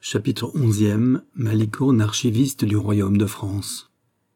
Chapitre 11e. Malicorne, archiviste du royaume de France.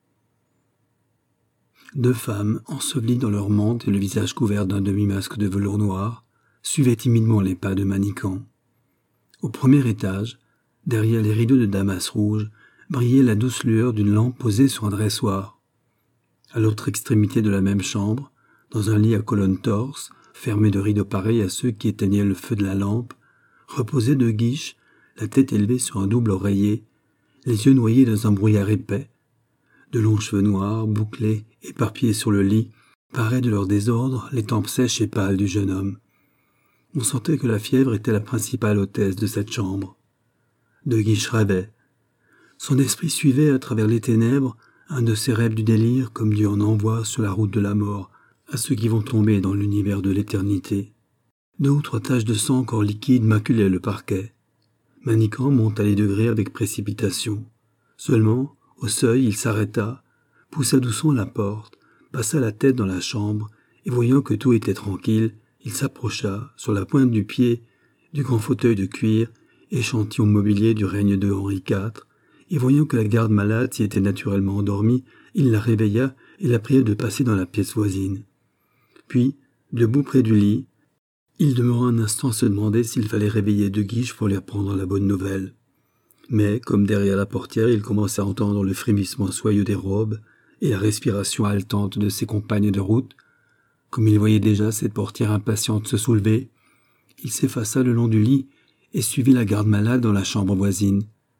Deux femmes, ensevelies dans leur mante et le visage couvert d'un demi-masque de velours noir, suivaient timidement les pas de Manicamp. Au premier étage, derrière les rideaux de damas rouge, brillait la douce lueur d'une lampe posée sur un dressoir. À l'autre extrémité de la même chambre, dans un lit à colonnes torses, fermé de rideaux pareils à ceux qui éteignaient le feu de la lampe, reposait De Guiche, la tête élevée sur un double oreiller, les yeux noyés dans un brouillard épais. De longs cheveux noirs, bouclés, éparpillés sur le lit, paraient de leur désordre les tempes sèches et pâles du jeune homme. On sentait que la fièvre était la principale hôtesse de cette chambre. De Guiche rêvait. Son esprit suivait à travers les ténèbres un de ces rêves du délire comme Dieu en envoie sur la route de la mort à ceux qui vont tomber dans l'univers de l'éternité. 2 ou 3 taches de sang encore liquide maculaient le parquet. Manicamp monta les degrés avec précipitation. Seulement, au seuil, il s'arrêta, poussa doucement la porte, passa la tête dans la chambre, et voyant que tout était tranquille, il s'approcha, sur la pointe du pied, du grand fauteuil de cuir, échantillon mobilier du règne de Henri IV, et voyant que la garde-malade s'y était naturellement endormie, il la réveilla et la pria de passer dans la pièce voisine. Puis, debout près du lit, il demeura un instant à se demander s'il fallait réveiller De Guiche pour lui apprendre la bonne nouvelle. Mais, comme derrière la portière, il commença à entendre le frémissement soyeux des robes et la respiration haletante de ses compagnes de route. Comme il voyait déjà cette portière impatiente se soulever, il s'effaça le long du lit et suivit la garde-malade dans la chambre voisine.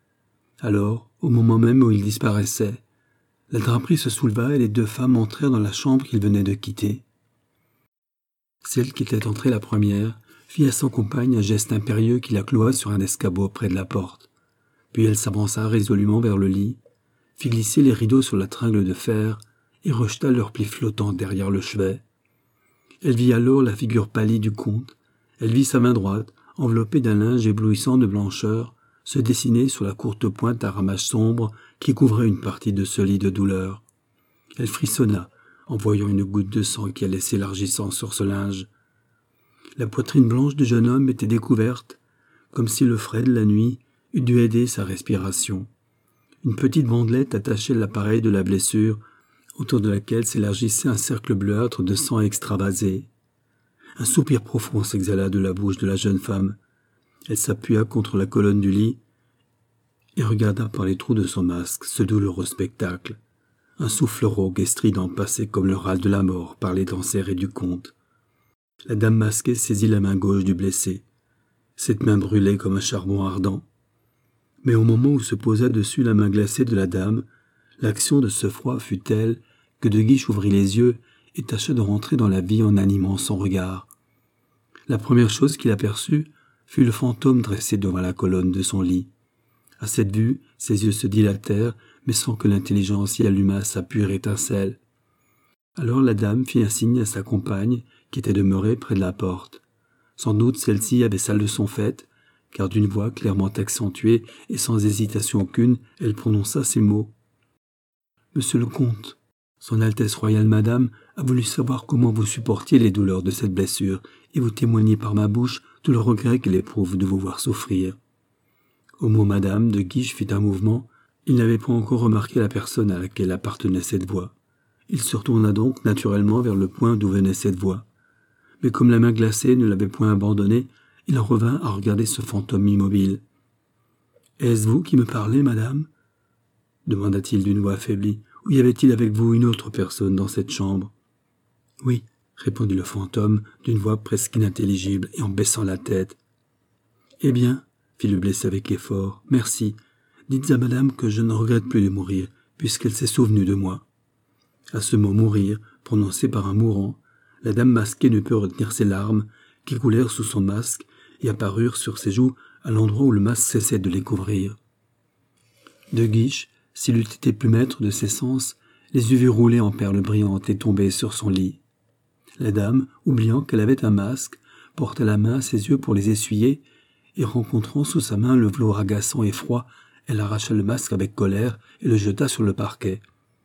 Alors, au moment même où il disparaissait, la draperie se souleva et les 2 femmes entrèrent dans la chambre qu'il venait de quitter. Celle qui était entrée la première fit à son compagne un geste impérieux qui la cloua sur un escabeau près de la porte. Puis elle s'avança résolument vers le lit, fit glisser les rideaux sur la tringle de fer et rejeta leurs plis flottants derrière le chevet. Elle vit alors la figure pâlie du comte. Elle vit sa main droite, enveloppée d'un linge éblouissant de blancheur, se dessiner sur la courte pointe à ramages sombres qui couvrait une partie de ce lit de douleur. Elle frissonna en voyant une goutte de sang qui allait s'élargissant sur ce linge. La poitrine blanche du jeune homme était découverte, comme si le frais de la nuit eût dû aider sa respiration. Une petite bandelette attachait l'appareil de la blessure, autour de laquelle s'élargissait un cercle bleuâtre de sang extravasé. Un soupir profond s'exhala de la bouche de la jeune femme. Elle s'appuya contre la colonne du lit et regarda par les trous de son masque ce douloureux spectacle. Un souffle rauque et strident passait comme le râle de la mort par les dents serrées du comte. La dame masquée saisit la main gauche du blessé. Cette main brûlait comme un charbon ardent. Mais au moment où se posa dessus la main glacée de la dame, l'action de ce froid fut telle que De Guiche ouvrit les yeux et tâcha de rentrer dans la vie en animant son regard. La première chose qu'il aperçut fut le fantôme dressé devant la colonne de son lit. À cette vue, ses yeux se dilatèrent, mais sans que l'intelligence y allumât sa pure étincelle. Alors la dame fit un signe à sa compagne, qui était demeurée près de la porte. Sans doute celle-ci avait sa leçon faite, car d'une voix clairement accentuée et sans hésitation aucune, elle prononça ces mots. « Monsieur le comte, son Altesse royale madame a voulu savoir comment vous supportiez les douleurs de cette blessure et vous témoigner par ma bouche tout le regret qu'elle éprouve de vous voir souffrir. » Au mot madame, De Guiche fit un mouvement. Il n'avait pas encore remarqué la personne à laquelle appartenait cette voix. Il se retourna donc naturellement vers le point d'où venait cette voix. Mais comme la main glacée ne l'avait point abandonné, il en revint à regarder ce fantôme immobile. « Est-ce vous qui me parlez, madame ?» demanda-t-il d'une voix affaiblie. « Ou y avait-il avec vous une autre personne dans cette chambre ?»« Oui, » répondit le fantôme d'une voix presque inintelligible et en baissant la tête. « Eh bien, » fit le blessé avec effort, « merci. Dites à madame que je ne regrette plus de mourir, puisqu'elle s'est souvenue de moi. » À ce mot « mourir », prononcé par un mourant, la dame masquée ne put retenir ses larmes, qui coulèrent sous son masque et apparurent sur ses joues à l'endroit où le masque cessait de les couvrir. De Guiche, s'il eût été plus maître de ses sens, les eût vus rouler en perles brillantes et tomber sur son lit. La dame, oubliant qu'elle avait un masque, porta la main à ses yeux pour les essuyer, et rencontrant sous sa main le velours agaçant et froid, elle arracha le masque avec colère et le jeta sur le parquet.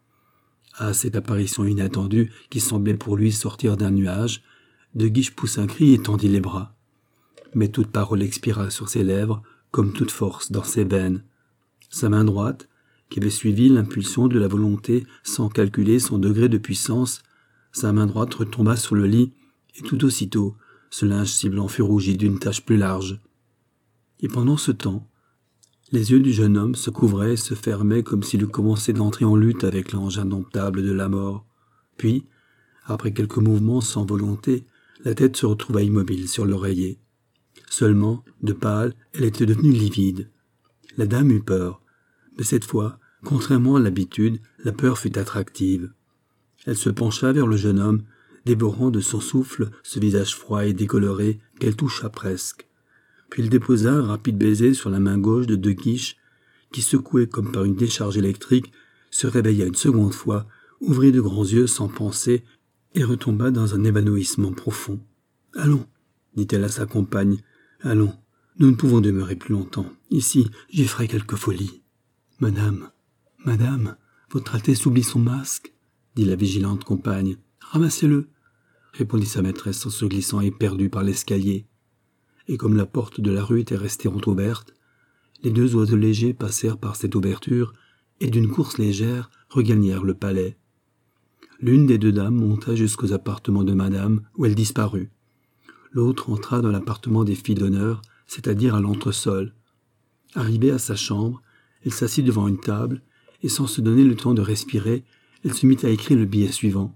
À cette apparition inattendue, qui semblait pour lui sortir d'un nuage, De Guiche poussa un cri et tendit les bras. Mais toute parole expira sur ses lèvres, comme toute force dans ses veines. Sa main droite, qui avait suivi l'impulsion de la volonté sans calculer son degré de puissance, sa main droite retomba sur le lit, et tout aussitôt, ce linge si blanc fut rougi d'une tache plus large. Et pendant ce temps, les yeux du jeune homme se couvraient et se fermaient comme s'il eût commencé d'entrer en lutte avec l'ange indomptable de la mort. Puis, après quelques mouvements sans volonté, la tête se retrouva immobile sur l'oreiller. Seulement, de pâle, elle était devenue livide. La dame eut peur, mais cette fois, contrairement à l'habitude, la peur fut attractive. Elle se pencha vers le jeune homme, dévorant de son souffle ce visage froid et décoloré qu'elle toucha presque. Puis il déposa un rapide baiser sur la main gauche de De Guiche, qui, secouée comme par une décharge électrique, se réveilla une seconde fois, ouvrit de grands yeux sans penser et retomba dans un évanouissement profond. « Allons, dit-elle à sa compagne, allons, nous ne pouvons demeurer plus longtemps. Ici, j'y ferai quelque folie. »« Madame, votre Altesse oublie son masque, dit la vigilante compagne. Ramassez-le, répondit sa maîtresse en se glissant éperdue par l'escalier. Et comme la porte de la rue était restée entr'ouverte, les deux oiseaux légers passèrent par cette ouverture et d'une course légère regagnèrent le palais. L'une des deux dames monta jusqu'aux appartements de madame, où elle disparut. L'autre entra dans l'appartement des filles d'honneur, c'est-à-dire à l'entresol. Arrivée à sa chambre, elle s'assit devant une table, et sans se donner le temps de respirer, elle se mit à écrire le billet suivant.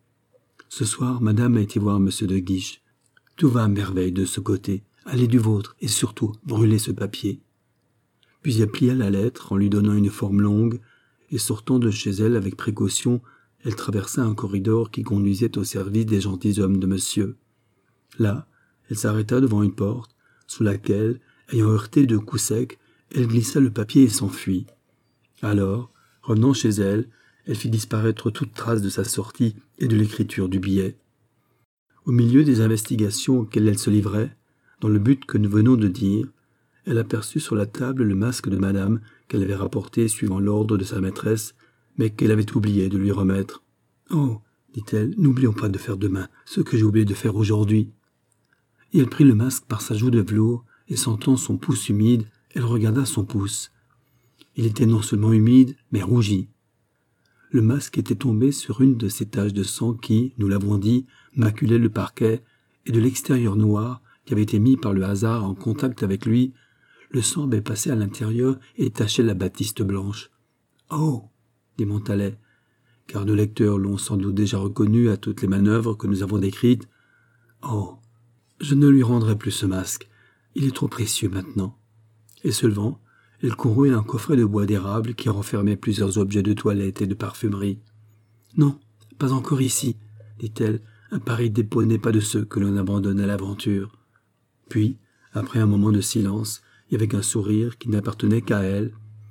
« Ce soir, madame a été voir monsieur de Guiche. Tout va à merveille de ce côté. Allez du vôtre, et surtout, brûlez ce papier. » Puis elle plia la lettre en lui donnant une forme longue, et sortant de chez elle avec précaution, elle traversa un corridor qui conduisait au service des gentilshommes de monsieur. Là, elle s'arrêta devant une porte, sous laquelle, ayant heurté deux coups secs, elle glissa le papier et s'enfuit. Alors, revenant chez elle, elle fit disparaître toute trace de sa sortie et de l'écriture du billet. Au milieu des investigations auxquelles elle se livrait, dans le but que nous venons de dire, elle aperçut sur la table le masque de madame qu'elle avait rapporté suivant l'ordre de sa maîtresse, mais qu'elle avait oublié de lui remettre. « Oh, dit-elle, n'oublions pas de faire demain ce que j'ai oublié de faire aujourd'hui. » Et elle prit le masque par sa joue de velours, et sentant son pouce humide, elle regarda son pouce. Il était non seulement humide, mais rougi. Le masque était tombé sur une de ces taches de sang qui, nous l'avons dit, maculaient le parquet, et de l'extérieur noir, qui avait été mis par le hasard en contact avec lui, le sang avait passé à l'intérieur et taché la batiste blanche. « Oh !» dit Montalet, car nos lecteurs l'ont sans doute déjà reconnu à toutes les manœuvres que nous avons décrites. « Oh ! Je ne lui rendrai plus ce masque. Il est trop précieux maintenant. » Et se levant, elle courut à un coffret de bois d'érable qui renfermait plusieurs objets de toilette et de parfumerie. « Non, pas encore ici, » dit-elle. « Un pareil dépôt n'est pas de ceux que l'on abandonne à l'aventure. » Puis, après un moment de silence, et avec un sourire qui n'appartenait qu'à elle,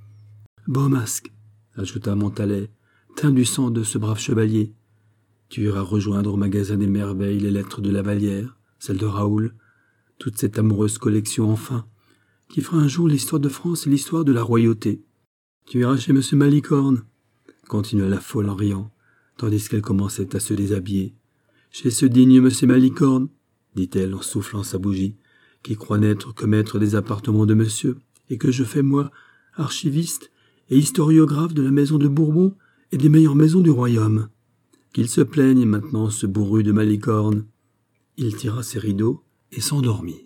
« Beau masque, » ajouta Montalet, « teint du sang de ce brave chevalier. Tu iras rejoindre au magasin des merveilles les lettres de la Vallière, celles de Raoul, toute cette amoureuse collection enfin, qui fera un jour l'histoire de France et l'histoire de la royauté. Tu iras chez monsieur Malicorne, » continua la folle en riant, tandis qu'elle commençait à se déshabiller. « Chez ce digne monsieur Malicorne, » dit-elle en soufflant sa bougie, qui croit n'être que maître des appartements de monsieur, et que je fais, moi, archiviste et historiographe de la maison de Bourbon et des meilleures maisons du royaume. Qu'il se plaigne maintenant, ce bourru de Malicorne. Il tira ses rideaux et s'endormit.